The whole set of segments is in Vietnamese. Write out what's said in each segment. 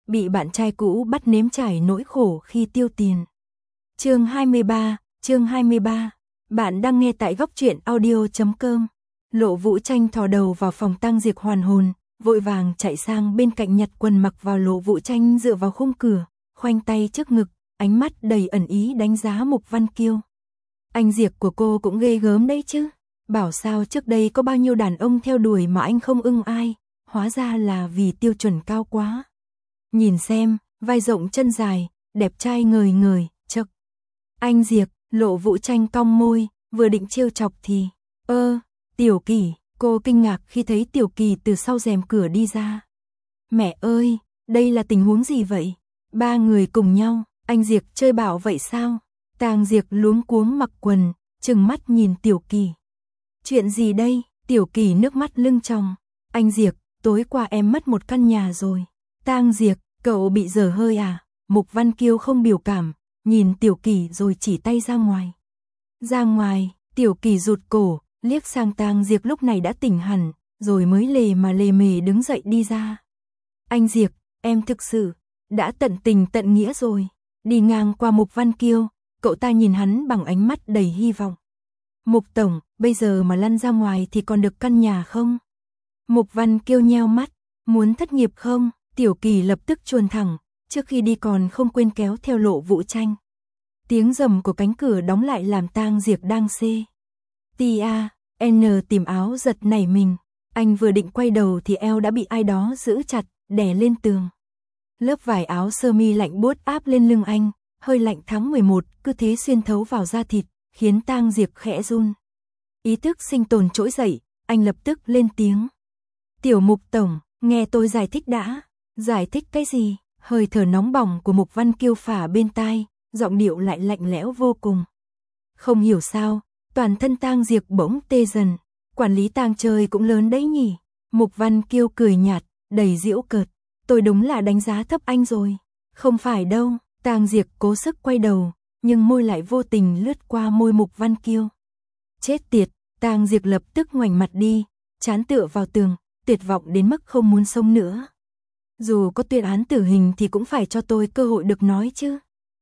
bị bạn trai cũ bắt nếm trải nỗi khổ khi tiêu tiền. Chương 23. Bạn đang nghe tại góc truyện audio.com. Lộ Vũ Tranh thò đầu vào phòng tang diệt hoàn hồn, vội vàng chạy sang bên cạnh nhặt quần mặc vào. Lộ Vũ Tranh dựa vào khung cửa, khoanh tay trước ngực, ánh mắt đầy ẩn ý đánh giá Mục Văn Kiêu. Anh Diệp của cô cũng ghê gớm đấy chứ. Bảo sao trước đây có bao nhiêu đàn ông theo đuổi mà anh không ưng ai, hóa ra là vì tiêu chuẩn cao quá. Nhìn xem, vai rộng chân dài, đẹp trai ngời ngời, chậc. Anh Diệp, Lộ Vũ Tranh cong môi, vừa định trêu chọc thì, Tiểu Kỳ, cô kinh ngạc khi thấy Tiểu Kỳ từ sau rèm cửa đi ra. Mẹ ơi, đây là tình huống gì vậy? Ba người cùng nhau, anh Diệp chơi bảo vậy sao? Tang Diệp luống cuống mặc quần, trừng mắt nhìn Tiểu Kỳ. Chuyện gì đây? Tiểu Kỳ nước mắt lưng tròng. Anh Diệp, tối qua em mất một căn nhà rồi. Tang Diệp, cậu bị dở hơi à? Mục Văn Kiêu không biểu cảm, nhìn Tiểu Kỳ rồi chỉ tay ra ngoài. Ra ngoài, Tiểu Kỳ rụt cổ, liếc sang Tang Diệp lúc này đã tỉnh hẳn, rồi mới lề mề đứng dậy đi ra. Anh Diệp, em thực sự đã tận tình tận nghĩa rồi. Đi ngang qua Mục Văn Kiêu, cậu ta nhìn hắn bằng ánh mắt đầy hy vọng. Mục tổng, bây giờ mà lăn ra ngoài thì còn được căn nhà không? Mục Văn Kiêu nheo mắt, muốn thất nghiệp không? Tiểu Kỳ lập tức chuồn thẳng, trước khi đi còn không quên kéo theo Lộ Vũ Tranh. Tiếng rầm của cánh cửa đóng lại làm Tang Diệp đang tìm áo giật nảy mình. Anh vừa định quay đầu thì eo đã bị ai đó giữ chặt, đè lên tường. Lớp vải áo sơ mi lạnh buốt áp lên lưng anh, hơi lạnh tháng 11 cứ thế xuyên thấu vào da thịt, khiến Tang Diệp khẽ run. Ý thức sinh tồn trỗi dậy, anh lập tức lên tiếng. Tiểu Mục tổng, nghe tôi giải thích đã. Giải thích cái gì? Hơi thở nóng bỏng của Mục Văn Kiêu phả bên tai, giọng điệu lại lạnh lẽo vô cùng. Không hiểu sao, toàn thân Tang Diệp bỗng tê dần. Quản lý tang chơi cũng lớn đấy nhỉ? Mục Văn Kiêu cười nhạt, đầy giễu cợt. Tôi đúng là đánh giá thấp anh rồi. Không phải đâu. Tang Diệp cố sức quay đầu, nhưng môi lại vô tình lướt qua môi Mục Văn Kiêu. Chết tiệt, Tang Diệp lập tức ngoảnh mặt đi, trán tựa vào tường, tuyệt vọng đến mức không muốn sống nữa. Dù có tuyên án tử hình thì cũng phải cho tôi cơ hội được nói chứ.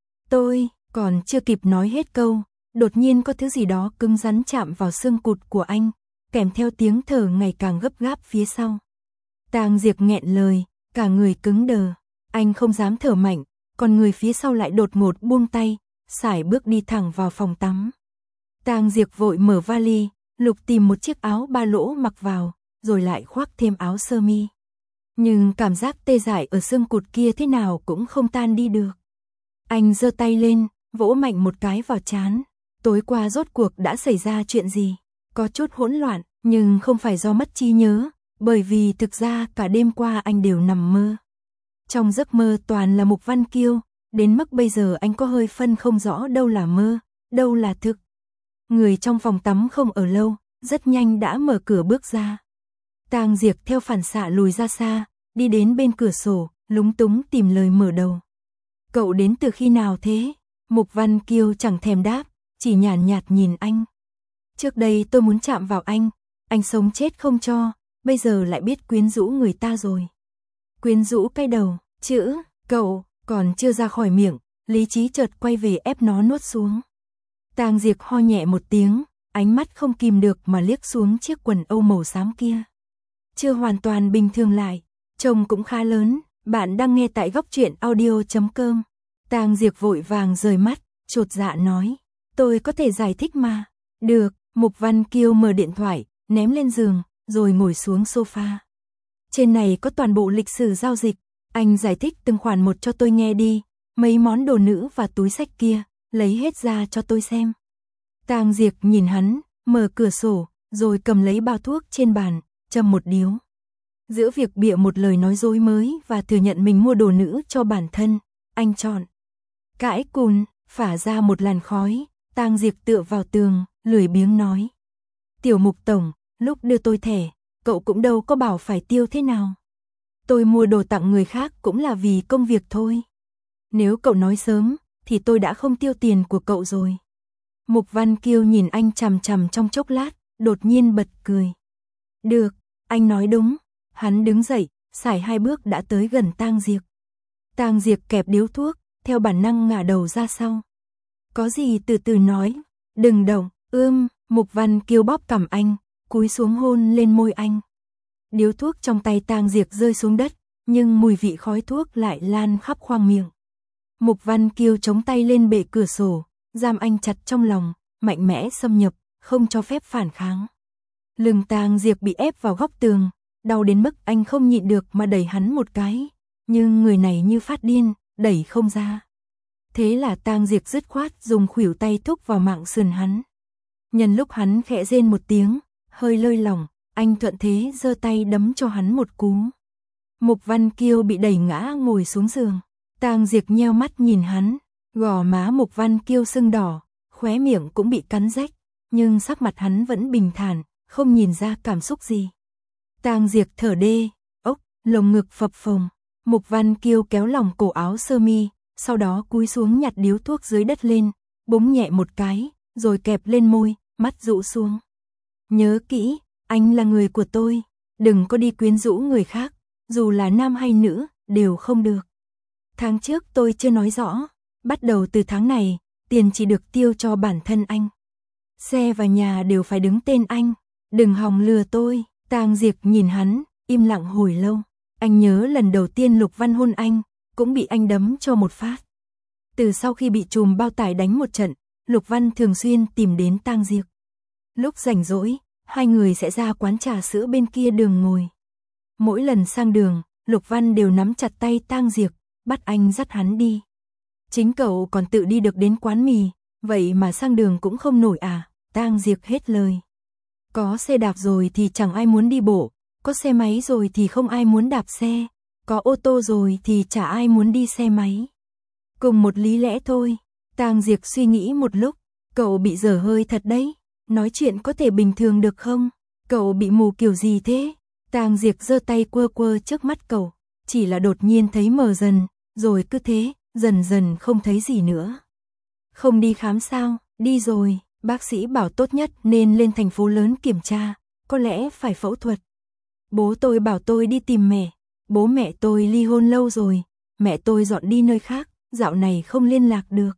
Tôi còn chưa kịp nói hết câu, đột nhiên có thứ gì đó cứng rắn chạm vào xương cụt của anh, kèm theo tiếng thở ngày càng gấp gáp phía sau. Tang Diệp nghẹn lời, cả người cứng đờ, anh không dám thở mạnh, còn người phía sau lại đột ngột buông tay, sải bước đi thẳng vào phòng tắm. Tang Diệp vội mở vali, lục tìm một chiếc áo ba lỗ mặc vào, rồi lại khoác thêm áo sơ mi. Nhưng cảm giác tê dại ở xương cụt kia thế nào cũng không tan đi được. Anh giơ tay lên, vỗ mạnh một cái vào trán. Tối qua rốt cuộc đã xảy ra chuyện gì? Có chút hỗn loạn, nhưng không phải do mất trí nhớ, bởi vì thực ra cả đêm qua anh đều nằm mơ. Trong giấc mơ toàn là Mục Văn Kiêu, đến mức bây giờ anh có hơi phân không rõ đâu là mơ, đâu là thực. Người trong phòng tắm không ở lâu, rất nhanh đã mở cửa bước ra. Tang Diệp theo phản xạ lùi ra xa, đi đến bên cửa sổ, lúng túng tìm lời mở đầu. Cậu đến từ khi nào thế? Mục Văn Kiêu chẳng thèm đáp, chỉ nhàn nhạt nhìn anh. Trước đây tôi muốn chạm vào anh sống chết không cho, bây giờ lại biết quyến rũ người ta rồi. Quyến rũ cái đầu, chữ, cậu, còn chưa ra khỏi miệng, lý trí chợt quay về ép nó nuốt xuống. Tang Diệp ho nhẹ một tiếng, ánh mắt không kìm được mà liếc xuống chiếc quần âu màu xám kia. Chưa hoàn toàn bình thường lại, trông cũng khá lớn. Bạn đang nghe tại góc truyện audio.com. Tang Diệp vội vàng rời mắt, chột dạ nói. Tôi có thể giải thích mà. Được, Mục Văn Kiêu mở điện thoại, ném lên giường, rồi ngồi xuống sofa. Trên này có toàn bộ lịch sử giao dịch. Anh giải thích từng khoản một cho tôi nghe đi. Mấy món đồ nữ và túi xách kia, lấy hết ra cho tôi xem. Tang Diệp nhìn hắn, mở cửa sổ, rồi cầm lấy bao thuốc trên bàn, châm một điếu. Giữa việc bịa một lời nói dối mới và thừa nhận mình mua đồ nữ cho bản thân, anh chọn cãi cùn, phả ra một làn khói. Tang Diệp tựa vào tường, lười biếng nói. Tiểu Mục tổng, lúc đưa tôi thẻ, cậu cũng đâu có bảo phải tiêu thế nào. Tôi mua đồ tặng người khác cũng là vì công việc thôi. Nếu cậu nói sớm, thì tôi đã không tiêu tiền của cậu rồi. Mục Văn Kiêu nhìn anh chằm chằm trong chốc lát, đột nhiên bật cười. Được, anh nói đúng. Hắn đứng dậy, sải 2 bước đã tới gần Tang Diệp. Tang Diệp kẹp điếu thuốc, theo bản năng ngả đầu ra sau. Có gì từ từ nói, đừng động, Mục Văn Kiêu bóp cằm anh, cúi xuống hôn lên môi anh. Điếu thuốc trong tay Tang Diệp rơi xuống đất, nhưng mùi vị khói thuốc lại lan khắp khoang miệng. Mục Văn Kiêu chống tay lên bệ cửa sổ, giam anh chặt trong lòng, mạnh mẽ xâm nhập, không cho phép phản kháng. Lưng Tang Diệp bị ép vào góc tường, đau đến mức anh không nhịn được mà đẩy hắn một cái, nhưng người này như phát điên, đẩy không ra. Thế là Tang Diệp dứt khoát dùng khuỷu tay thúc vào mạng sườn hắn. Nhân lúc hắn khẽ rên một tiếng, hơi lơi lỏng, anh thuận thế giơ tay đấm cho hắn một cú. Mục Văn Kiêu bị đẩy ngã ngồi xuống giường. Tang Diệp nheo mắt nhìn hắn, gò má Mục Văn Kiêu sưng đỏ, khóe miệng cũng bị cắn rách, nhưng sắc mặt hắn vẫn bình thản, không nhìn ra cảm xúc gì. Tang Diệp thở đê, lồng ngực phập phồng. Mục Văn Kiêu kéo lòng cổ áo sơ mi, sau đó cúi xuống nhặt điếu thuốc dưới đất lên, búng nhẹ một cái, rồi kẹp lên môi, mắt dụ xuống. Nhớ kỹ, anh là người của tôi, đừng có đi quyến rũ người khác, dù là nam hay nữ, đều không được. Tháng trước tôi chưa nói rõ, bắt đầu từ tháng này, tiền chỉ được tiêu cho bản thân anh. Xe và nhà đều phải đứng tên anh, đừng hòng lừa tôi. Tang Diệp nhìn hắn, im lặng hồi lâu. Anh nhớ lần đầu tiên Lục Văn hôn anh, cũng bị anh đấm cho một phát. Từ sau khi bị trùm bao tải đánh một trận, Lục Văn thường xuyên tìm đến Tang Diệp. Lúc rảnh rỗi, hai người sẽ ra quán trà sữa bên kia đường ngồi. Mỗi lần sang đường, Lục Văn đều nắm chặt tay Tang Diệp, bắt anh dắt hắn đi. Chính cậu còn tự đi được đến quán mì, vậy mà sang đường cũng không nổi à? Tang Diệp hết lời. Có xe đạp rồi thì chẳng ai muốn đi bộ, có xe máy rồi thì không ai muốn đạp xe, có ô tô rồi thì chả ai muốn đi xe máy. Cùng một lý lẽ thôi. Tang Diệp suy nghĩ một lúc, cậu bị dở hơi thật đấy, nói chuyện có thể bình thường được không? Cậu bị mù kiểu gì thế? Tang Diệp giơ tay quơ quơ trước mắt cậu, chỉ là đột nhiên thấy mờ dần, rồi cứ thế, dần dần không thấy gì nữa. Không đi khám sao? Đi rồi, bác sĩ bảo tốt nhất nên lên thành phố lớn kiểm tra, có lẽ phải phẫu thuật. Bố tôi bảo tôi đi tìm mẹ, bố mẹ tôi ly hôn lâu rồi, mẹ tôi dọn đi nơi khác, dạo này không liên lạc được.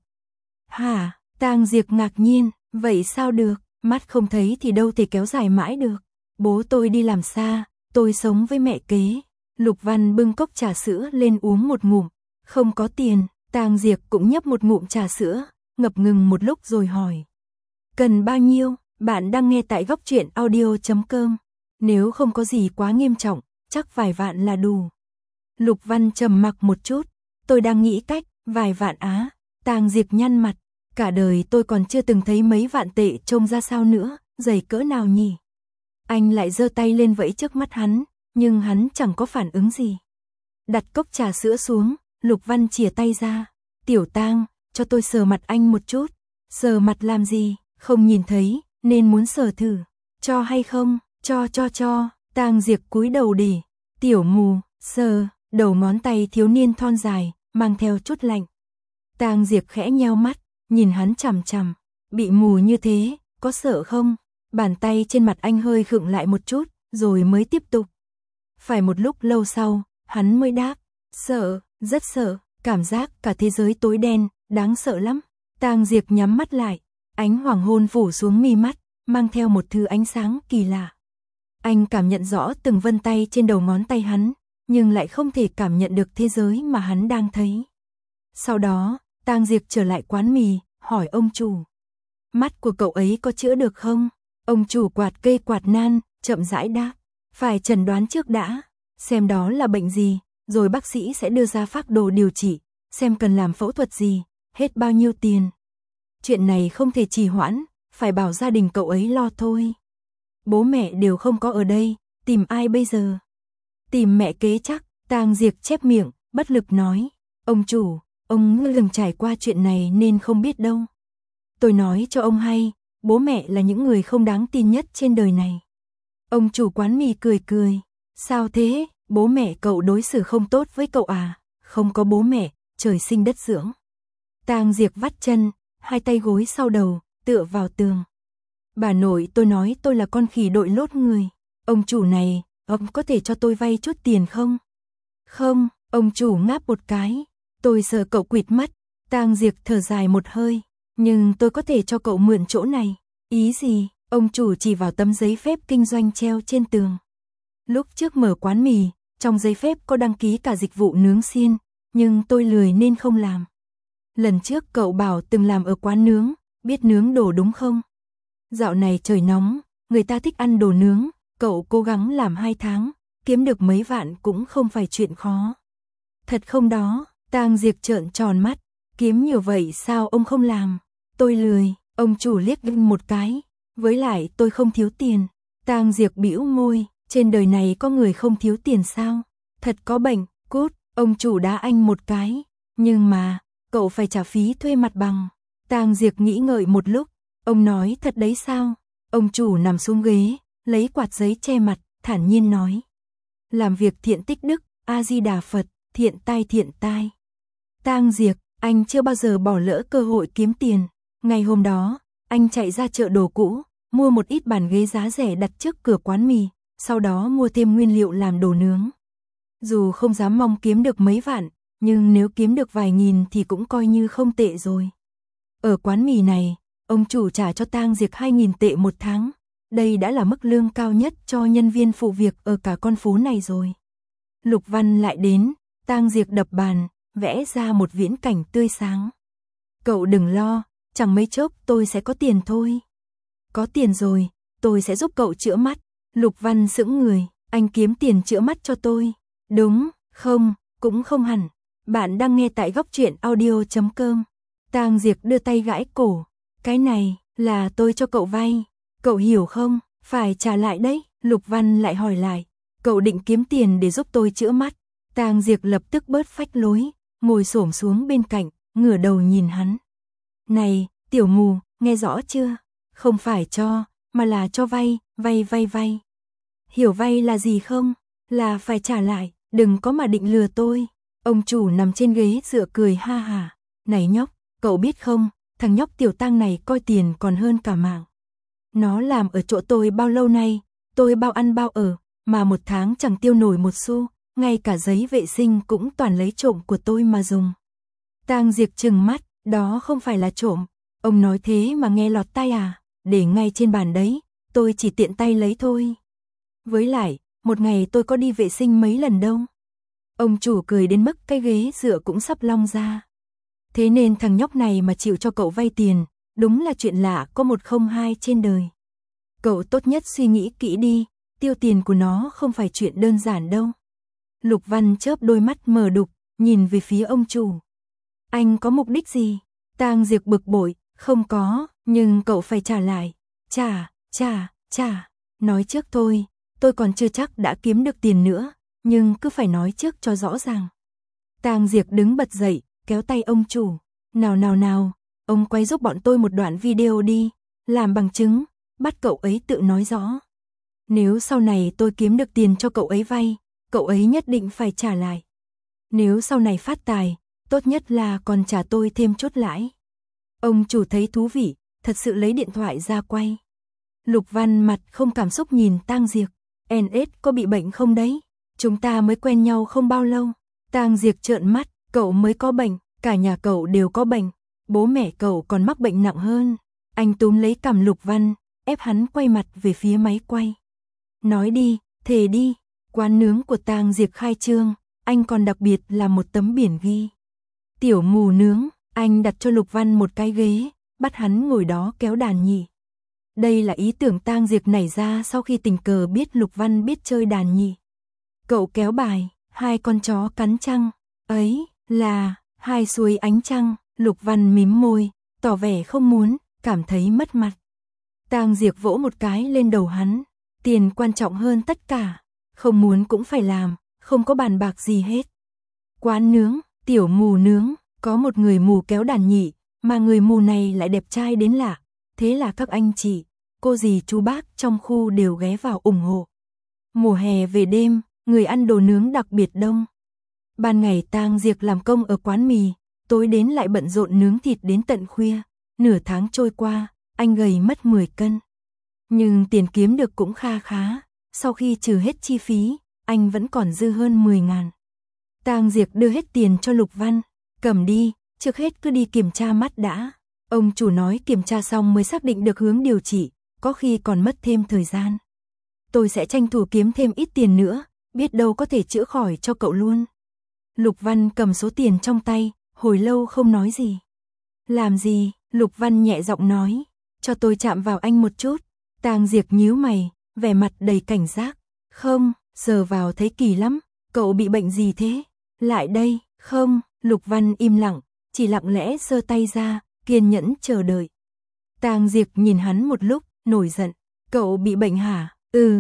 Hả? Tang Diệp ngạc nhiên, vậy sao được, mắt không thấy thì đâu thể kéo dài mãi được. Bố tôi đi làm xa, tôi sống với mẹ kế. Lục Văn bưng cốc trà sữa lên uống một ngụm, không có tiền. Tang Diệp cũng nhấp một ngụm trà sữa, ngập ngừng một lúc rồi hỏi. Cần bao nhiêu? Bạn đang nghe tại Góc Truyện Audio.com. Nếu không có gì quá nghiêm trọng, chắc vài vạn là đủ. Lục Văn trầm mặc một chút, tôi đang nghĩ cách, vài vạn á. Tang Diệp nhăn mặt, cả đời tôi còn chưa từng thấy mấy vạn tệ trông ra sao nữa, dày cỡ nào nhỉ? Anh lại giơ tay lên vẫy trước mắt hắn, nhưng hắn chẳng có phản ứng gì. Đặt cốc trà sữa xuống, Lục Văn chìa tay ra. Tiểu Tang, cho tôi sờ mặt anh một chút. Sờ mặt làm gì? Không nhìn thấy, nên muốn sờ thử. Cho hay không? Cho. Tang Diệp cúi đầu để. Tiểu mù, sờ, đầu ngón tay thiếu niên thon dài, mang theo chút lạnh. Tang Diệp khẽ nheo mắt, nhìn hắn chằm chằm. Bị mù như thế, có sợ không? Bàn tay trên mặt anh hơi khựng lại một chút, rồi mới tiếp tục. Phải một lúc lâu sau, hắn mới đáp. Sợ, rất sợ, cảm giác cả thế giới tối đen, đáng sợ lắm. Tang Diệp nhắm mắt lại, ánh hoàng hôn phủ xuống mi mắt, mang theo một thứ ánh sáng kỳ lạ. Anh cảm nhận rõ từng vân tay trên đầu ngón tay hắn, nhưng lại không thể cảm nhận được thế giới mà hắn đang thấy. Sau đó, Tang Diệp trở lại quán mì, hỏi ông chủ. Mắt của cậu ấy có chữa được không? Ông chủ quạt cây quạt nan, chậm rãi đáp. Phải chẩn đoán trước đã, xem đó là bệnh gì, rồi bác sĩ sẽ đưa ra phác đồ điều trị, xem cần làm phẫu thuật gì, hết bao nhiêu tiền. Chuyện này không thể trì hoãn, phải bảo gia đình cậu ấy lo thôi. Bố mẹ đều không có ở đây, tìm ai bây giờ? Tìm mẹ kế chắc. Tang Diệp chép miệng, bất lực nói. Ông chủ, ông từng trải qua chuyện này nên không biết đâu. Tôi nói cho ông hay, bố mẹ là những người không đáng tin nhất trên đời này. Ông chủ quán mì cười cười. Sao thế, bố mẹ cậu đối xử không tốt với cậu à? Không có bố mẹ, trời sinh đất dưỡng. Tang Diệp vắt chân, hai tay gối sau đầu, tựa vào tường. Bà nội tôi nói tôi là con khỉ đội lốt người. Ông chủ này, ông có thể cho tôi vay chút tiền không? Không, Ông chủ ngáp một cái, tôi sợ cậu quỵt mất. Tang Diệp thở dài một hơi, nhưng tôi có thể cho cậu mượn chỗ này. Ý gì? Ông chủ chỉ vào tấm giấy phép kinh doanh treo trên tường. Lúc trước mở quán mì, trong giấy phép có đăng ký cả dịch vụ nướng xiên, nhưng tôi lười nên không làm. Lần trước cậu bảo từng làm ở quán nướng, biết nướng đồ đúng không? Dạo này trời nóng, người ta thích ăn đồ nướng, cậu cố gắng làm 2 tháng, kiếm được mấy vạn cũng không phải chuyện khó. Thật không đó? Tang Diệp trợn tròn mắt, kiếm nhiều vậy sao ông không làm? Tôi lười. Ông chủ liếc Vinh một cái, với lại tôi không thiếu tiền. Tang Diệp bĩu môi, trên đời này có người không thiếu tiền sao? Thật có bệnh. Cút. Ông chủ đá anh một cái, nhưng mà cậu phải trả phí thuê mặt bằng. Tang Diệp nghĩ ngợi một lúc, ông nói thật đấy sao? Ông chủ nằm xuống ghế, lấy quạt giấy che mặt, thản nhiên nói. Làm việc thiện tích đức, A-di-đà Phật, thiện tai thiện tai. Tang Diệp, anh chưa bao giờ bỏ lỡ cơ hội kiếm tiền. Ngày hôm đó, anh chạy ra chợ đồ cũ, mua một ít bàn ghế giá rẻ đặt trước cửa quán mì, sau đó mua thêm nguyên liệu làm đồ nướng. Dù không dám mong kiếm được mấy vạn, nhưng nếu kiếm được vài nghìn thì cũng coi như không tệ rồi. Ở quán mì này, ông chủ trả cho Tang Diệp 2.000 tệ một tháng. Đây đã là mức lương cao nhất cho nhân viên phụ việc ở cả con phố này rồi. Lục Văn lại đến, Tang Diệp đập bàn, vẽ ra một viễn cảnh tươi sáng. Cậu đừng lo, chẳng mấy chốc tôi sẽ có tiền thôi. Có tiền rồi, tôi sẽ giúp cậu chữa mắt. Lục Văn sững người, anh kiếm tiền chữa mắt cho tôi. Đúng, không, cũng không hẳn. Bạn đang nghe tại goctruyện.audio.com. Tang Diệp đưa tay gãi cổ. Cái này là tôi cho cậu vay. Cậu hiểu không? Phải trả lại đấy. Lục Văn lại hỏi lại. Cậu định kiếm tiền để giúp tôi chữa mắt. Tang Diệp lập tức bớt phách lối, ngồi xổm xuống bên cạnh, ngửa đầu nhìn hắn. Này, tiểu mù, nghe rõ chưa? Không phải cho, mà là cho vay, vay. Hiểu vay là gì không? Là phải trả lại, đừng có mà định lừa tôi. Ông chủ nằm trên ghế dựa cười ha hả. Này nhóc, cậu biết không, thằng nhóc tiểu Tang này coi tiền còn hơn cả mạng. Nó làm ở chỗ tôi bao lâu nay, tôi bao ăn bao ở, mà một tháng chẳng tiêu nổi một xu, ngay cả giấy vệ sinh cũng toàn lấy trộm của tôi mà dùng. Tang Diệp trừng mắt, đó không phải là trộm. Ông nói thế mà nghe lọt tai à? Để ngay trên bàn đấy, tôi chỉ tiện tay lấy thôi. Với lại, một ngày tôi có đi vệ sinh mấy lần đâu. Ông chủ cười đến mức cái ghế dựa cũng sắp long ra. Thế nên thằng nhóc này mà chịu cho cậu vay tiền, đúng là chuyện lạ có một không hai trên đời. Cậu tốt nhất suy nghĩ kỹ đi, tiêu tiền của nó không phải chuyện đơn giản đâu. Lục Văn chớp đôi mắt mờ đục, nhìn về phía ông chủ. Anh có mục đích gì? Tang Diệp bực bội, không có, nhưng cậu phải trả lại. Trả. Nói trước thôi, tôi còn chưa chắc đã kiếm được tiền nữa, nhưng cứ phải nói trước cho rõ ràng. Tang Diệp đứng bật dậy, kéo tay ông chủ. Nào, ông quay giúp bọn tôi một đoạn video đi, làm bằng chứng, bắt cậu ấy tự nói rõ. Nếu sau này tôi kiếm được tiền cho cậu ấy vay, cậu ấy nhất định phải trả lại. Nếu sau này phát tài, tốt nhất là còn trả tôi thêm chút lãi. Ông chủ thấy thú vị, thật sự lấy điện thoại ra quay. Lục Văn mặt không cảm xúc nhìn Tang Diệp. NS có bị bệnh không đấy? Chúng ta mới quen nhau không bao lâu. Tang Diệp trợn mắt, cậu mới có bệnh, cả nhà cậu đều có bệnh. Bố mẹ cậu còn mắc bệnh nặng hơn. Anh túm lấy cằm Lục Văn, ép hắn quay mặt về phía máy quay. Nói đi, thề đi. Quán nướng của Tang Diệp khai trương, anh còn đặc biệt là một tấm biển ghi. Tiểu mù nướng, anh đặt cho Lục Văn một cái ghế, bắt hắn ngồi đó kéo đàn nhị. Đây là ý tưởng Tang Diệp nảy ra sau khi tình cờ biết Lục Văn biết chơi đàn nhị. Cậu kéo bài, hai con chó cắn trăng, ấy là hai suối ánh trăng. Lục Văn mím môi, tỏ vẻ không muốn, cảm thấy mất mặt. Tang Diệp vỗ một cái lên đầu hắn, tiền quan trọng hơn tất cả, không muốn cũng phải làm, không có bàn bạc gì hết. Quán nướng, tiểu mù nướng, có một người mù kéo đàn nhị, mà người mù này lại đẹp trai đến lạ, thế là các anh chị, cô dì chú bác trong khu đều ghé vào ủng hộ. Mùa hè về đêm, người ăn đồ nướng đặc biệt đông. Ban ngày Tang Diệp làm công ở quán mì, tối đến lại bận rộn nướng thịt đến tận khuya. Nửa tháng trôi qua, anh gầy mất 10 cân. Nhưng tiền kiếm được cũng kha khá, sau khi trừ hết chi phí, anh vẫn còn dư hơn 10.000. Tang Diệp đưa hết tiền cho Lục Văn. Cầm đi, trước hết cứ đi kiểm tra mắt đã. Ông chủ nói kiểm tra xong mới xác định được hướng điều trị, có khi còn mất thêm thời gian. Tôi sẽ tranh thủ kiếm thêm ít tiền nữa, biết đâu có thể chữa khỏi cho cậu luôn. Lục Văn cầm số tiền trong tay, hồi lâu không nói gì. Làm gì? Lục Văn nhẹ giọng nói, cho tôi chạm vào anh một chút. Tang Diệp nhíu mày, vẻ mặt đầy cảnh giác. Không, sờ vào thấy kỳ lắm, cậu bị bệnh gì thế? Lại đây, không, Lục Văn im lặng, chỉ lặng lẽ giơ tay ra, kiên nhẫn chờ đợi. Tang Diệp nhìn hắn một lúc, nổi giận. Cậu bị bệnh hả?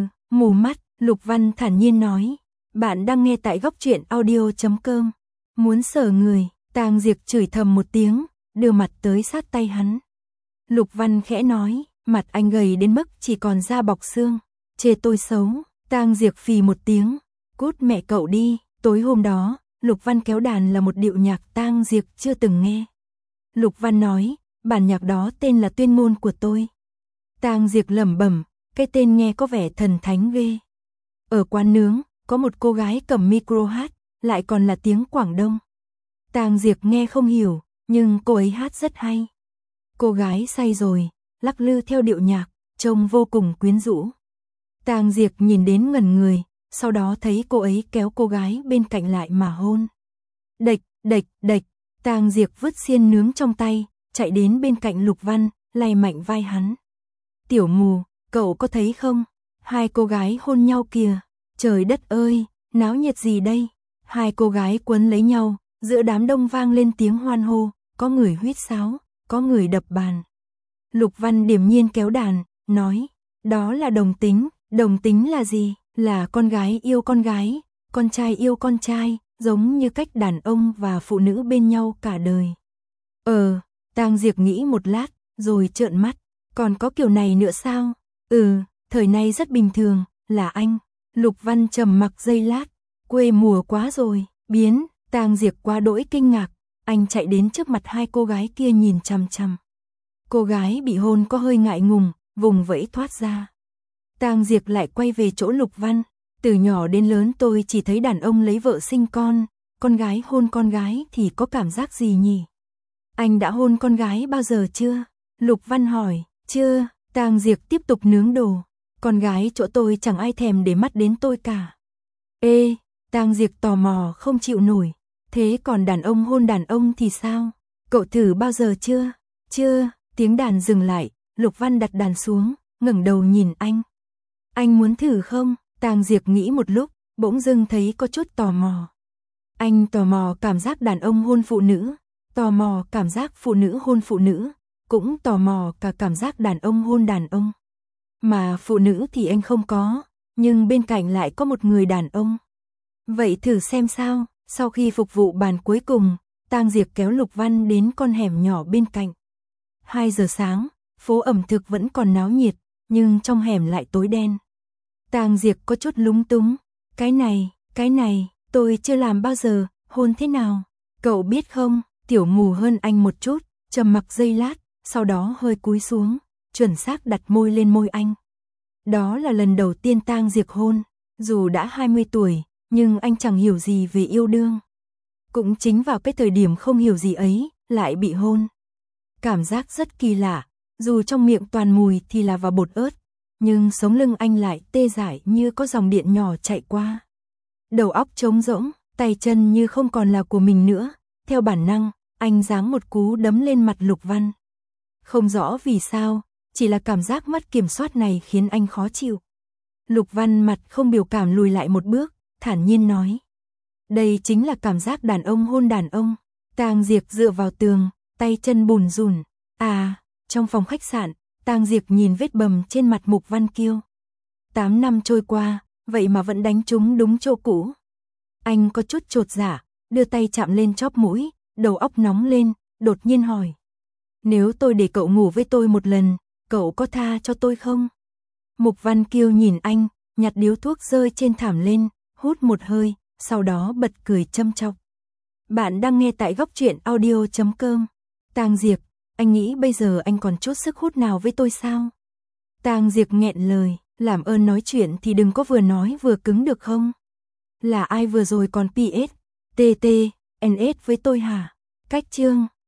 Mù mắt, Lục Văn thản nhiên nói. Bạn đang nghe tại góc truyện audio.com. Muốn sờ người, Tang Diệp chửi thầm một tiếng, đưa mặt tới sát tay hắn. Lục Văn khẽ nói, mặt anh gầy đến mức chỉ còn da bọc xương. Chê tôi xấu, Tang Diệp phì một tiếng. Cút mẹ cậu đi. Tối hôm đó, Lục Văn kéo đàn là một điệu nhạc Tang Diệp chưa từng nghe. Lục Văn nói, bản nhạc đó tên là Tuyên ngôn của tôi. Tang Diệp lẩm bẩm, cái tên nghe có vẻ thần thánh ghê. Ở quán nướng, có một cô gái cầm micro hát, lại còn là tiếng Quảng Đông. Tang Diệp nghe không hiểu, nhưng cô ấy hát rất hay. Cô gái say rồi, lắc lư theo điệu nhạc, trông vô cùng quyến rũ. Tang Diệp nhìn đến ngẩn người, sau đó thấy cô ấy kéo cô gái bên cạnh lại mà hôn. Đệch, đệch, đệch, Tang Diệp vứt xiên nướng trong tay, chạy đến bên cạnh Lục Văn, lay mạnh vai hắn. Tiểu Mù, cậu có thấy không? Hai cô gái hôn nhau kìa. Trời đất ơi, náo nhiệt gì đây? Hai cô gái quấn lấy nhau, giữa đám đông vang lên tiếng hoan hô, có người huýt sáo, có người đập bàn. Lục Văn điềm nhiên kéo đàn, nói, đó là đồng tính là gì? Là con gái yêu con gái, con trai yêu con trai, giống như cách đàn ông và phụ nữ bên nhau cả đời. Tang Diệp nghĩ một lát, rồi trợn mắt, còn có kiểu này nữa sao? Thời nay rất bình thường, là anh. Lục Văn trầm mặc giây lát, quê mùa quá rồi, biến. Tang Diệp quá đỗi kinh ngạc, anh chạy đến trước mặt hai cô gái kia nhìn chằm chằm. Cô gái bị hôn có hơi ngại ngùng, vùng vẫy thoát ra. Tang Diệp lại quay về chỗ Lục Văn, từ nhỏ đến lớn tôi chỉ thấy đàn ông lấy vợ sinh con gái hôn con gái thì có cảm giác gì nhỉ? Anh đã hôn con gái bao giờ chưa? Lục Văn hỏi, chưa. Tang Diệp tiếp tục nướng đồ, con gái chỗ tôi chẳng ai thèm để mắt đến tôi cả. Tang Diệp tò mò không chịu nổi, thế còn đàn ông hôn đàn ông thì sao? Cậu thử bao giờ chưa? Chưa. Tiếng đàn dừng lại, Lục Văn đặt đàn xuống, ngẩng đầu nhìn anh. Anh muốn thử không? Tang Diệp nghĩ một lúc, bỗng dưng thấy có chút tò mò. Anh tò mò cảm giác đàn ông hôn phụ nữ, tò mò cảm giác phụ nữ hôn phụ nữ, cũng tò mò cả cảm giác đàn ông hôn đàn ông. Mà phụ nữ thì anh không có, nhưng bên cạnh lại có một người đàn ông. Vậy thử xem sao. Sau khi phục vụ bàn cuối cùng, Tang Diệp kéo Lục Văn đến con hẻm nhỏ bên cạnh. 2 giờ sáng, phố ẩm thực vẫn còn náo nhiệt, nhưng trong hẻm lại tối đen. Tang Diệp có chút lúng túng. Cái này, tôi chưa làm bao giờ, hôn thế nào? Cậu biết không, Tiểu Mù hơn anh một chút, trầm mặc giây lát, sau đó hơi cúi xuống, chuẩn xác đặt môi lên môi anh. Đó là lần đầu tiên Tang Diệp hôn, dù đã 20 tuổi, nhưng anh chẳng hiểu gì về yêu đương. Cũng chính vào cái thời điểm không hiểu gì ấy, lại bị hôn. Cảm giác rất kỳ lạ, dù trong miệng toàn mùi thì là vào bột ớt, nhưng sống lưng anh lại tê dại như có dòng điện nhỏ chạy qua. Đầu óc trống rỗng, tay chân như không còn là của mình nữa, theo bản năng, anh giáng một cú đấm lên mặt Lục Văn. Không rõ vì sao, chỉ là cảm giác mất kiểm soát này khiến anh khó chịu. Lục Văn mặt không biểu cảm lùi lại một bước, thản nhiên nói. Đây chính là cảm giác đàn ông hôn đàn ông. Tang Diệp dựa vào tường, tay chân bùn rùn. Trong phòng khách sạn, Tang Diệp nhìn vết bầm trên mặt Mục Văn Kiêu. 8 năm trôi qua, vậy mà vẫn đánh trúng đúng chỗ cũ. Anh có chút chột dạ, đưa tay chạm lên chóp mũi, đầu óc nóng lên, đột nhiên hỏi. Nếu tôi để cậu ngủ với tôi một lần, cậu có tha cho tôi không? Mục Văn Kiêu nhìn anh, nhặt điếu thuốc rơi trên thảm lên, hút một hơi, sau đó bật cười châm chọc. Bạn đang nghe tại góc truyện audio.com. Tang Diệp, anh nghĩ bây giờ anh còn chút sức hút nào với tôi sao? Tang Diệp nghẹn lời, làm ơn nói chuyện thì đừng có vừa nói vừa cứng được không? Là ai vừa rồi còn PS? TT, NS với tôi hả? Cách chương